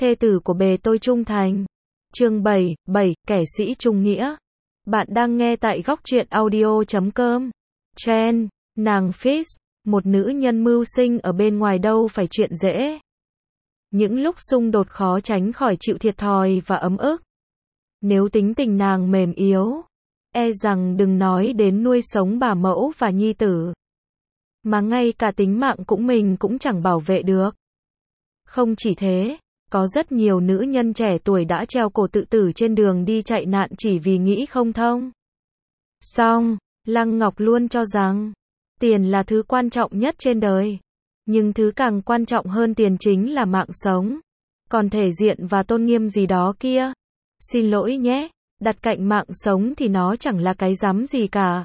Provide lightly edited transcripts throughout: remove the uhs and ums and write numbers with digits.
thê tử của bề tôi trung thành. Chương 7, kẻ sĩ trung nghĩa. Bạn đang nghe tại góc truyện audio.com. Chen, nàng Fitz, một nữ nhân mưu sinh ở bên ngoài đâu phải chuyện dễ. Những lúc xung đột khó tránh khỏi chịu thiệt thòi và ấm ức. Nếu tính tình nàng mềm yếu, e rằng đừng nói đến nuôi sống bà mẫu và nhi tử, mà ngay cả tính mạng mình cũng chẳng bảo vệ được. Không chỉ thế, có rất nhiều nữ nhân trẻ tuổi đã treo cổ tự tử trên đường đi chạy nạn chỉ vì nghĩ không thông. Song, Lăng Ngọc luôn cho rằng, tiền là thứ quan trọng nhất trên đời. Nhưng thứ càng quan trọng hơn tiền chính là mạng sống. Còn thể diện và tôn nghiêm gì đó kia, xin lỗi nhé, đặt cạnh mạng sống thì nó chẳng là cái rắm gì cả.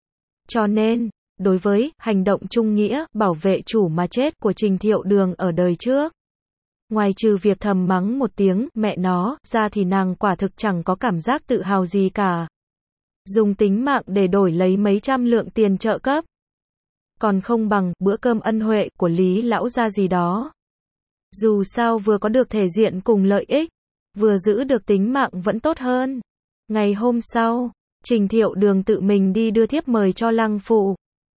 Cho nên, đối với hành động trung nghĩa, bảo vệ chủ mà chết của Trình Thiệu Đường ở đời trước, ngoài trừ việc thầm mắng một tiếng mẹ nó ra thì nàng quả thực chẳng có cảm giác tự hào gì cả. Dùng tính mạng để đổi lấy mấy trăm lượng tiền trợ cấp, còn không bằng bữa cơm ân huệ của Lý lão gia gì đó. Dù sao vừa có được thể diện cùng lợi ích, vừa giữ được tính mạng vẫn tốt hơn. Ngày hôm sau, Trình Thiệu Đường tự mình đi đưa thiếp mời cho Lăng Phụ.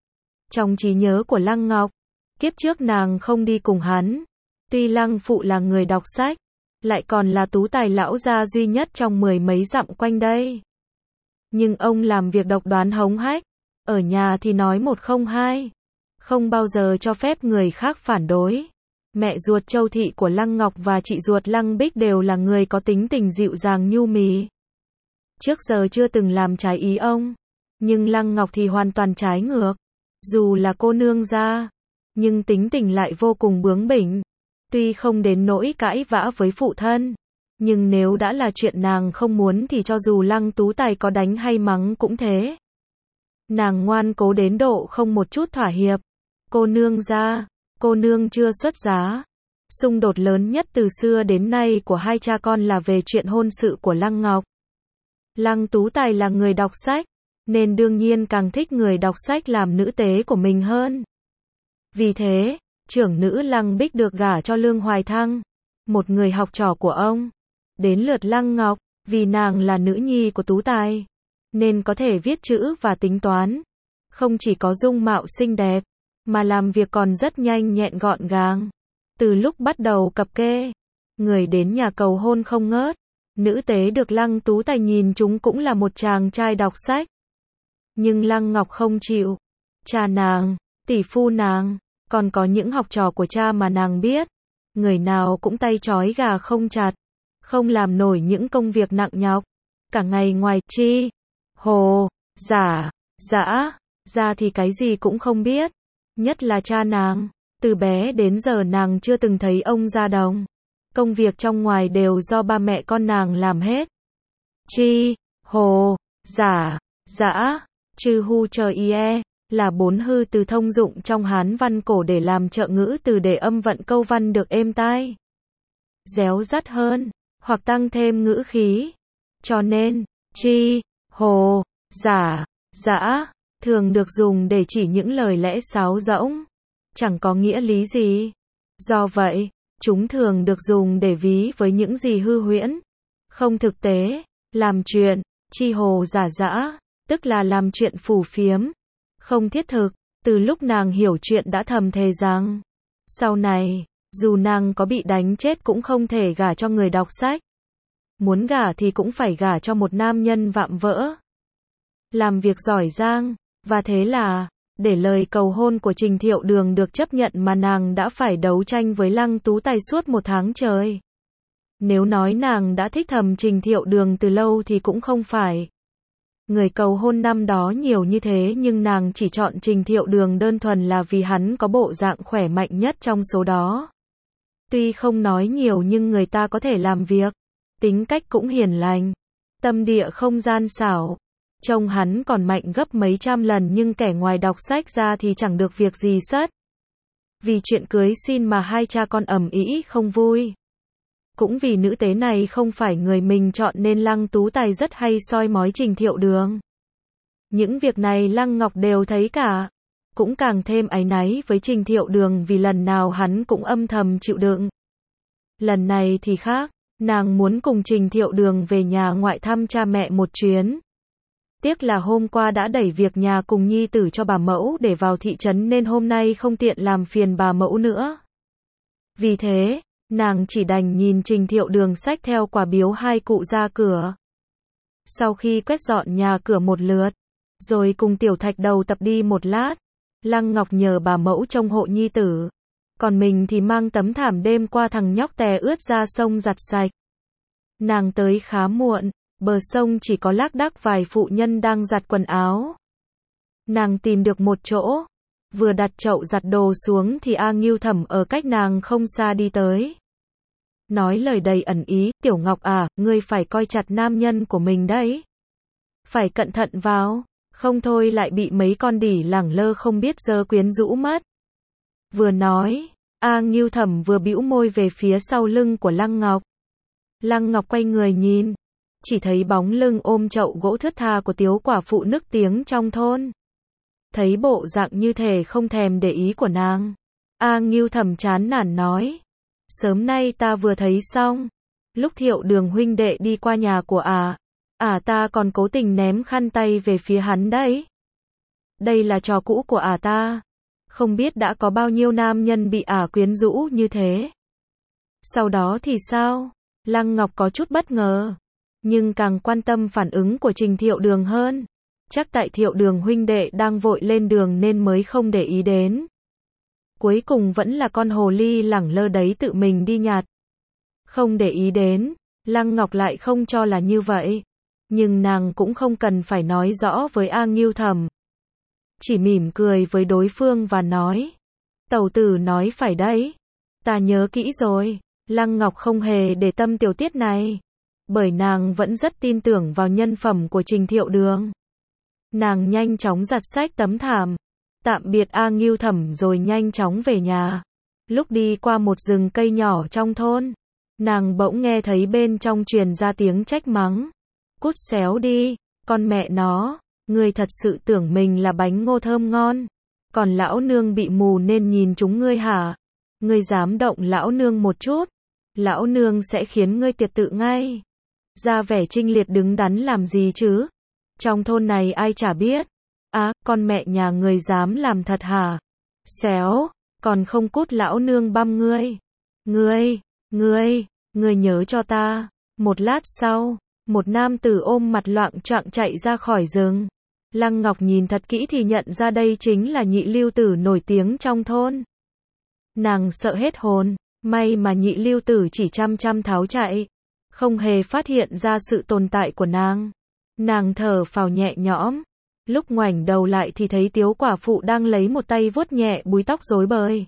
Trong trí nhớ của Lăng Ngọc, kiếp trước nàng không đi cùng hắn. Tuy Lăng Phụ là người đọc sách, lại còn là tú tài lão gia duy nhất trong mười mấy dặm quanh đây. Nhưng ông làm việc độc đoán hống hách, ở nhà thì nói một không hai, không bao giờ cho phép người khác phản đối. Mẹ ruột Châu Thị của Lăng Ngọc và chị ruột Lăng Bích đều là người có tính tình dịu dàng nhu mì. Trước giờ chưa từng làm trái ý ông, nhưng Lăng Ngọc thì hoàn toàn trái ngược. Dù là cô nương gia, nhưng tính tình lại vô cùng bướng bỉnh. Tuy không đến nỗi cãi vã với phụ thân, nhưng nếu đã là chuyện nàng không muốn thì cho dù Lăng Tú Tài có đánh hay mắng cũng thế. Nàng ngoan cố đến độ không một chút thỏa hiệp. Cô nương gia, cô nương chưa xuất giá. Xung đột lớn nhất từ xưa đến nay của hai cha con là về chuyện hôn sự của Lăng Ngọc. Lăng Tú Tài là người đọc sách, nên đương nhiên càng thích người đọc sách làm nữ tế của mình hơn. Vì thế, trưởng nữ Lăng Bích được gả cho Lương Hoài Thăng, một người học trò của ông. Đến lượt Lăng Ngọc, vì nàng là nữ nhi của Tú Tài, nên có thể viết chữ và tính toán. Không chỉ có dung mạo xinh đẹp, mà làm việc còn rất nhanh nhẹn gọn gàng. Từ lúc bắt đầu cập kê, người đến nhà cầu hôn không ngớt. Nữ tế được Lăng Tú Tài nhìn chúng cũng là một chàng trai đọc sách. Nhưng Lăng Ngọc không chịu. Cha nàng, tỷ phu nàng, còn có những học trò của cha mà nàng biết, người nào cũng tay trói gà không chặt, không làm nổi những công việc nặng nhọc, cả ngày ngoài chi, hồ, giả, dã, ra thì cái gì cũng không biết. Nhất là cha nàng, từ bé đến giờ nàng chưa từng thấy ông ra đồng. Công việc trong ngoài đều do ba mẹ con nàng làm hết. Chi, hồ, giả, dã, chư hu chờ ie, là bốn hư từ thông dụng trong Hán văn cổ để làm trợ ngữ từ để âm vận câu văn được êm tai, réo rắt hơn, hoặc tăng thêm ngữ khí. Cho nên, chi, hồ, giả, dã, thường được dùng để chỉ những lời lẽ sáo rỗng, chẳng có nghĩa lý gì. Do vậy, chúng thường được dùng để ví với những gì hư huyễn, không thực tế, làm chuyện, chi hồ giả dã, tức là làm chuyện phù phiếm, không thiết thực. Từ lúc nàng hiểu chuyện đã thầm thề rằng, sau này, dù nàng có bị đánh chết cũng không thể gả cho người đọc sách. Muốn gả thì cũng phải gả cho một nam nhân vạm vỡ, làm việc giỏi giang, và thế là, để lời cầu hôn của Trình Thiệu Đường được chấp nhận mà nàng đã phải đấu tranh với Lăng Tú Tài suốt một tháng trời. Nếu nói nàng đã thích thầm Trình Thiệu Đường từ lâu thì cũng không phải. Người cầu hôn năm đó nhiều như thế nhưng nàng chỉ chọn Trình Thiệu Đường đơn thuần là vì hắn có bộ dạng khỏe mạnh nhất trong số đó. Tuy không nói nhiều nhưng người ta có thể làm việc, tính cách cũng hiền lành, tâm địa không gian xảo. Trông hắn còn mạnh gấp mấy trăm lần nhưng kẻ ngoài đọc sách ra thì chẳng được việc gì sất. Vì chuyện cưới xin mà hai cha con ầm ĩ không vui. Cũng vì nữ tế này không phải người mình chọn nên Lăng Tú Tài rất hay soi mói Trình Thiệu Đường. Những việc này Lăng Ngọc đều thấy cả. Cũng càng thêm áy náy với Trình Thiệu Đường vì lần nào hắn cũng âm thầm chịu đựng. Lần này thì khác, nàng muốn cùng Trình Thiệu Đường về nhà ngoại thăm cha mẹ một chuyến. Tiếc là hôm qua đã đẩy việc nhà cùng nhi tử cho bà mẫu để vào thị trấn nên hôm nay không tiện làm phiền bà mẫu nữa. Vì thế, nàng chỉ đành nhìn Trình Thiệu Đường xách theo quà biếu hai cụ ra cửa. Sau khi quét dọn nhà cửa một lượt, rồi cùng Tiểu Thạch Đầu tập đi một lát, Lăng Ngọc nhờ bà mẫu trông hộ nhi tử. Còn mình thì mang tấm thảm đêm qua thằng nhóc tè ướt ra sông giặt sạch. Nàng tới khá muộn, bờ sông chỉ có lác đác vài phụ nhân đang giặt quần áo. Nàng tìm được một chỗ, vừa đặt chậu giặt đồ xuống thì A Ngưu Thẩm ở cách nàng không xa đi tới. Nói lời đầy ẩn ý, Tiểu Ngọc à, ngươi phải coi chặt nam nhân của mình đấy. Phải cẩn thận vào, không thôi lại bị mấy con đỉ lẳng lơ không biết giơ quyến rũ mất. Vừa nói, A Ngưu Thẩm vừa bĩu môi về phía sau lưng của Lăng Ngọc. Lăng Ngọc quay người nhìn, chỉ thấy bóng lưng ôm chậu gỗ thướt tha của Tiếu quả phụ nức tiếng trong thôn. Thấy bộ dạng như thể không thèm để ý của nàng, A Ngưu Thẩm chán nản nói, sớm nay ta vừa thấy xong, lúc Thiệu Đường huynh đệ đi qua nhà của ta còn cố tình ném khăn tay về phía hắn đấy. Đây là trò cũ của ta, không biết đã có bao nhiêu nam nhân bị quyến rũ như thế. Sau đó thì sao? Lăng Ngọc có chút bất ngờ, nhưng càng quan tâm phản ứng của Trình Thiệu Đường hơn. Chắc tại Thiệu Đường huynh đệ đang vội lên đường nên mới không để ý đến. Cuối cùng vẫn là con hồ ly lẳng lơ đấy tự mình đi nhặt. Không để ý đến, Lăng Ngọc lại không cho là như vậy. Nhưng nàng cũng không cần phải nói rõ với A Ngưu Thẩm. Chỉ mỉm cười với đối phương và nói, tẩu tử nói phải đấy. Ta nhớ kỹ rồi. Lăng Ngọc không hề để tâm tiểu tiết này, bởi nàng vẫn rất tin tưởng vào nhân phẩm của Trình Thiệu Đường. Nàng nhanh chóng giặt xách tấm thảm, tạm biệt A Ngưu Thẩm rồi nhanh chóng về nhà. Lúc đi qua một rừng cây nhỏ trong thôn, nàng bỗng nghe thấy bên trong truyền ra tiếng trách mắng. Cút xéo đi, con mẹ nó, ngươi thật sự tưởng mình là bánh ngô thơm ngon, còn lão nương bị mù nên nhìn chúng ngươi hả? Ngươi dám động lão nương một chút, lão nương sẽ khiến ngươi tiệt tự ngay. Ra vẻ trinh liệt đứng đắn làm gì chứ? Trong thôn này ai chả biết. Con mẹ nhà ngươi dám làm thật hả? Xéo, còn không cút lão nương băm ngươi. Ngươi nhớ cho ta. Một lát sau, một nam tử ôm mặt loạng choạng chạy ra khỏi rừng. Lăng Ngọc nhìn thật kỹ thì nhận ra đây chính là Nhị Lưu Tử nổi tiếng trong thôn. Nàng sợ hết hồn, may mà Nhị Lưu Tử chỉ chăm tháo chạy, không hề phát hiện ra sự tồn tại của nàng. Nàng thở phào nhẹ nhõm, lúc ngoảnh đầu lại thì thấy Tiếu quả phụ đang lấy một tay vuốt nhẹ búi tóc rối bời.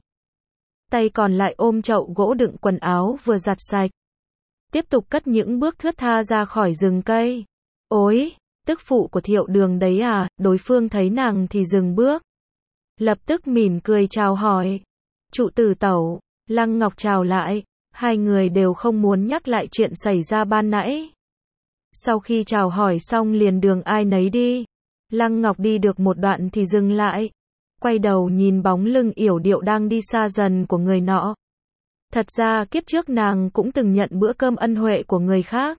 Tay còn lại ôm chậu gỗ đựng quần áo vừa giặt sạch. Tiếp tục cất những bước thướt tha ra khỏi rừng cây. Ôi, tức phụ của Thiệu Đường đấy à? Đối phương thấy nàng thì dừng bước, lập tức mỉm cười chào hỏi. Trụ tử tẩu. Lăng Ngọc chào lại, hai người đều không muốn nhắc lại chuyện xảy ra ban nãy. Sau khi chào hỏi xong liền đường ai nấy đi. Lăng Ngọc đi được một đoạn thì dừng lại, quay đầu nhìn bóng lưng yểu điệu đang đi xa dần của người nọ. Thật ra kiếp trước nàng cũng từng nhận bữa cơm ân huệ của người khác.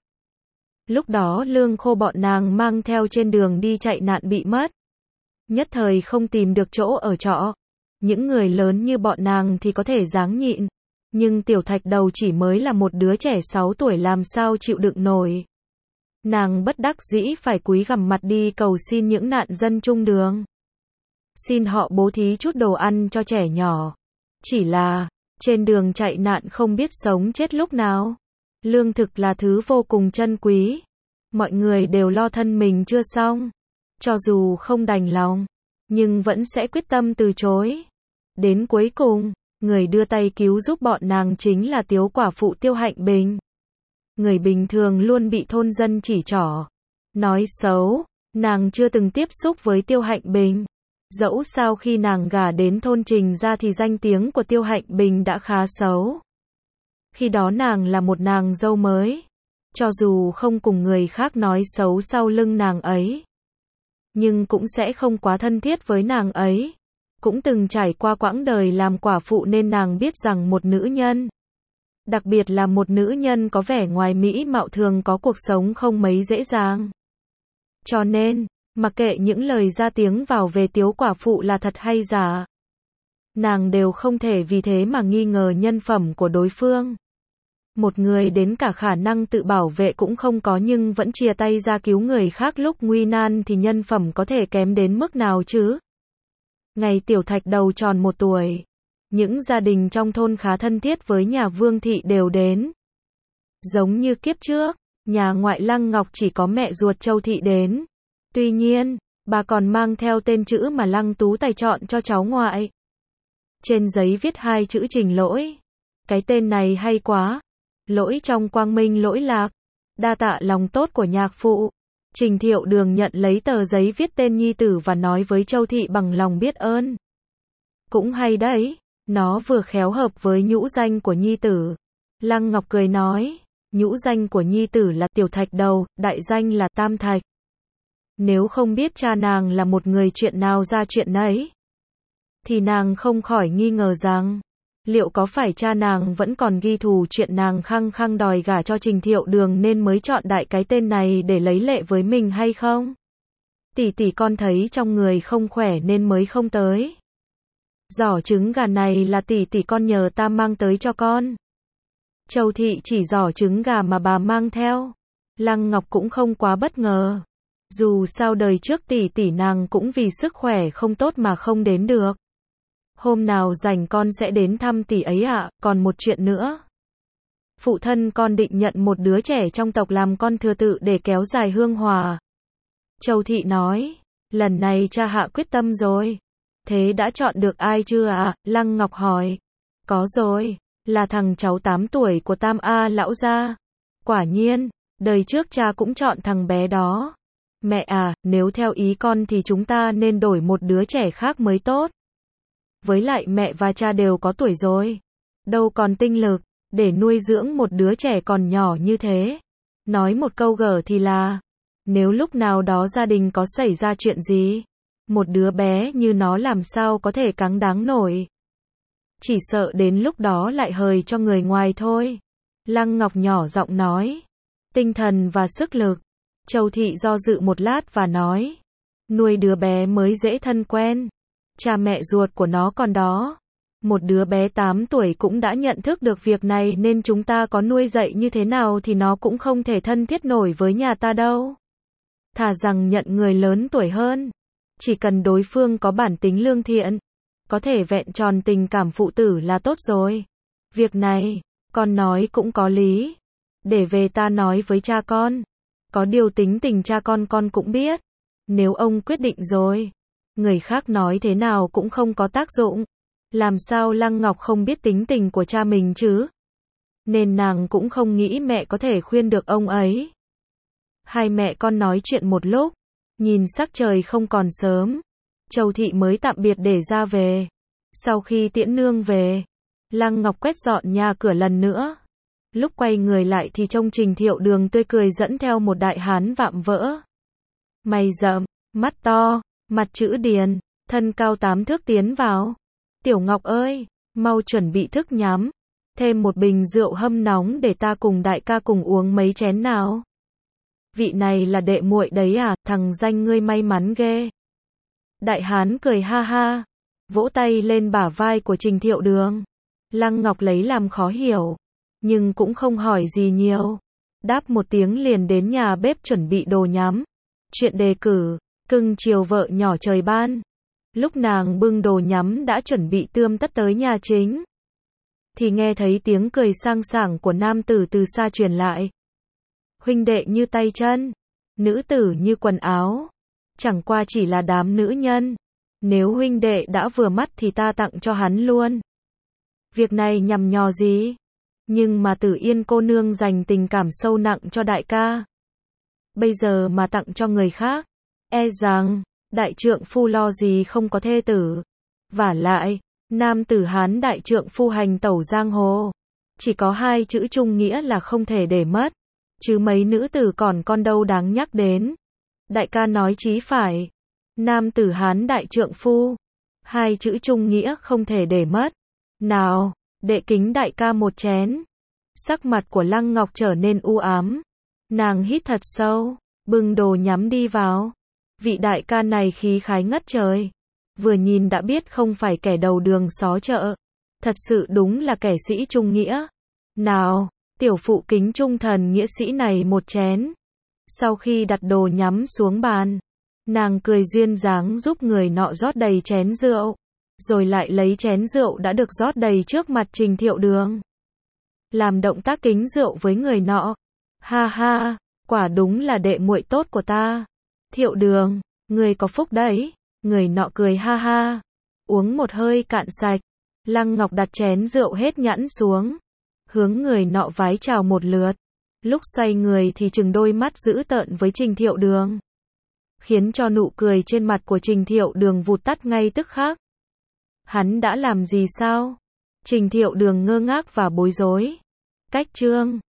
Lúc đó lương khô bọn nàng mang theo trên đường đi chạy nạn bị mất. Nhất thời không tìm được chỗ ở trọ. Những người lớn như bọn nàng thì có thể ráng nhịn. Nhưng Tiểu Thạch Đầu chỉ mới là một đứa trẻ 6 tuổi làm sao chịu đựng nổi. Nàng bất đắc dĩ phải cúi gằm mặt đi cầu xin những nạn dân chung đường. Xin họ bố thí chút đồ ăn cho trẻ nhỏ. Chỉ là, trên đường chạy nạn không biết sống chết lúc nào. Lương thực là thứ vô cùng trân quý. Mọi người đều lo thân mình chưa xong. Cho dù không đành lòng, nhưng vẫn sẽ quyết tâm từ chối. Đến cuối cùng, người đưa tay cứu giúp bọn nàng chính là Tiếu quả phụ Tiêu Hạnh Bình. Người bình thường luôn bị thôn dân chỉ trỏ, nói xấu. Nàng chưa từng tiếp xúc với Tiêu Hạnh Bình. Dẫu sao khi nàng gả đến thôn Trình ra thì danh tiếng của Tiêu Hạnh Bình đã khá xấu. Khi đó nàng là một nàng dâu mới. Cho dù không cùng người khác nói xấu sau lưng nàng ấy, nhưng cũng sẽ không quá thân thiết với nàng ấy. Cũng từng trải qua quãng đời làm quả phụ nên nàng biết rằng một nữ nhân Đặc biệt là một nữ nhân có vẻ ngoài mỹ mạo thường có cuộc sống không mấy dễ dàng. Cho nên, mặc kệ những lời ra tiếng vào về Tiếu quả phụ là thật hay giả, nàng đều không thể vì thế mà nghi ngờ nhân phẩm của đối phương. Một người đến cả khả năng tự bảo vệ cũng không có nhưng vẫn chia tay ra cứu người khác lúc nguy nan thì nhân phẩm có thể kém đến mức nào chứ? Ngày Tiểu Thạch đầu tròn 1 tuổi, những gia đình trong thôn khá thân thiết với nhà Vương thị đều đến. Giống như kiếp trước, nhà ngoại Lăng Ngọc chỉ có mẹ ruột Châu thị đến. Tuy nhiên, bà còn mang theo tên chữ mà Lăng Tú Tài chọn cho cháu ngoại. Trên giấy viết 2 chữ Trình Lỗi. Cái tên này hay quá. Lỗi trong quang minh lỗi lạc. Đa tạ lòng tốt của nhạc phụ. Trình Thiệu Đường nhận lấy tờ giấy viết tên nhi tử và nói với Châu thị bằng lòng biết ơn. Cũng hay đấy, nó vừa khéo hợp với nhũ danh của nhi tử. Lăng Ngọc cười nói, nhũ danh của nhi tử là Tiểu Thạch đầu, đại danh là Tam Thạch. Nếu không biết cha nàng là một người chuyện nào ra chuyện nấy, thì nàng không khỏi nghi ngờ rằng, liệu có phải cha nàng vẫn còn ghi thù chuyện nàng khăng khăng đòi gả cho Trình Thiệu Đường nên mới chọn đại cái tên này để lấy lệ với mình hay không? Tỷ tỷ con thấy trong người không khỏe nên mới không tới. Giỏ trứng gà này là tỷ tỷ con nhờ ta mang tới cho con. Châu thị chỉ giỏ trứng gà mà bà mang theo. Lăng Ngọc cũng không quá bất ngờ. Dù sao đời trước tỷ tỷ nàng cũng vì sức khỏe không tốt mà không đến được. Hôm nào rảnh con sẽ đến thăm tỷ ấy ạ. Còn một chuyện nữa. Phụ thân con định nhận một đứa trẻ trong tộc làm con thừa tự để kéo dài hương hòa. Châu thị nói, lần này cha hạ quyết tâm rồi. Thế đã chọn được ai chưa ạ? Lăng Ngọc hỏi. Có rồi, là thằng cháu 8 tuổi của Tam A lão gia. Quả nhiên, đời trước cha cũng chọn thằng bé đó. Mẹ à, nếu theo ý con thì chúng ta nên đổi một đứa trẻ khác mới tốt. Với lại mẹ và cha đều có tuổi rồi. Đâu còn tinh lực, để nuôi dưỡng một đứa trẻ còn nhỏ như thế. Nói một câu gở thì là, nếu lúc nào đó gia đình có xảy ra chuyện gì, một đứa bé như nó làm sao có thể cáng đáng nổi. Chỉ sợ đến lúc đó lại hời cho người ngoài thôi. Lăng Ngọc nhỏ giọng nói. Tinh thần và sức lực. Châu thị do dự một lát và nói. Nuôi đứa bé mới dễ thân quen. Cha mẹ ruột của nó còn đó. Một đứa bé 8 tuổi cũng đã nhận thức được việc này nên chúng ta có nuôi dạy như thế nào thì nó cũng không thể thân thiết nổi với nhà ta đâu. Thà rằng nhận người lớn tuổi hơn. Chỉ cần đối phương có bản tính lương thiện, có thể vẹn tròn tình cảm phụ tử là tốt rồi. Việc này, con nói cũng có lý. Để về ta nói với cha con. Có điều tính tình cha con cũng biết. Nếu ông quyết định rồi, người khác nói thế nào cũng không có tác dụng. Làm sao Lăng Ngọc không biết tính tình của cha mình chứ? Nên nàng cũng không nghĩ mẹ có thể khuyên được ông ấy. Hai mẹ con nói chuyện một lúc. Nhìn sắc trời không còn sớm, Châu thị mới tạm biệt để ra về. Sau khi tiễn nương về, Lăng Ngọc quét dọn nhà cửa lần nữa. Lúc quay người lại thì trông Trình Thiệu Đường tươi cười dẫn theo một đại hán vạm vỡ. Mày rậm, mắt to, mặt chữ điền, thân cao 8 thước tiến vào. Tiểu Ngọc ơi, mau chuẩn bị thức nhắm. Thêm một bình rượu hâm nóng để ta cùng đại ca cùng uống mấy chén nào. Vị này là đệ muội đấy à, thằng danh ngươi may mắn ghê. Đại hán cười ha ha, vỗ tay lên bả vai của Trình Thiệu Đường. Lăng Ngọc lấy làm khó hiểu, nhưng cũng không hỏi gì nhiều. Đáp một tiếng liền đến nhà bếp chuẩn bị đồ nhắm. Chuyện đề cử, cưng chiều vợ nhỏ trời ban. Lúc nàng bưng đồ nhắm đã chuẩn bị tươm tất tới nhà chính, thì nghe thấy tiếng cười sang sảng của nam tử từ xa truyền lại. Huynh đệ như tay chân, nữ tử như quần áo, chẳng qua chỉ là đám nữ nhân. Nếu huynh đệ đã vừa mắt thì ta tặng cho hắn luôn. Việc này nhằm nhò gì? Nhưng mà Tử Yên cô nương dành tình cảm sâu nặng cho đại ca. Bây giờ mà tặng cho người khác, e rằng, đại trượng phu lo gì không có thê tử. Vả lại, nam tử Hán đại trượng phu hành tẩu giang hồ. Chỉ có 2 chữ trung nghĩa là không thể để mất. Chứ mấy nữ tử còn con đâu đáng nhắc đến. Đại ca nói chí phải. Nam tử Hán đại trượng phu. 2 chữ trung nghĩa không thể để mất. Nào, đệ kính đại ca một chén. Sắc mặt của Lăng Ngọc trở nên u ám. Nàng hít thật sâu, bưng đồ nhắm đi vào. Vị đại ca này khí khái ngất trời. Vừa nhìn đã biết không phải kẻ đầu đường xó chợ. Thật sự đúng là kẻ sĩ trung nghĩa. Nào, tiểu phụ kính trung thần nghĩa sĩ này một chén. Sau khi đặt đồ nhắm xuống bàn, nàng cười duyên dáng giúp người nọ rót đầy chén rượu. Rồi lại lấy chén rượu đã được rót đầy trước mặt Trình Thiệu Đường. Làm động tác kính rượu với người nọ. Ha ha, quả đúng là đệ muội tốt của ta. Thiệu Đường, người có phúc đấy. Người nọ cười ha ha. Uống một hơi cạn sạch. Lăng Ngọc đặt chén rượu hết nhãn xuống. Hướng người nọ vái chào một lượt. Lúc xoay người thì trừng đôi mắt dữ tợn với Trình Thiệu Đường. Khiến cho nụ cười trên mặt của Trình Thiệu Đường vụt tắt ngay tức khắc. Hắn đã làm gì sao? Trình Thiệu Đường ngơ ngác và bối rối. Cách chương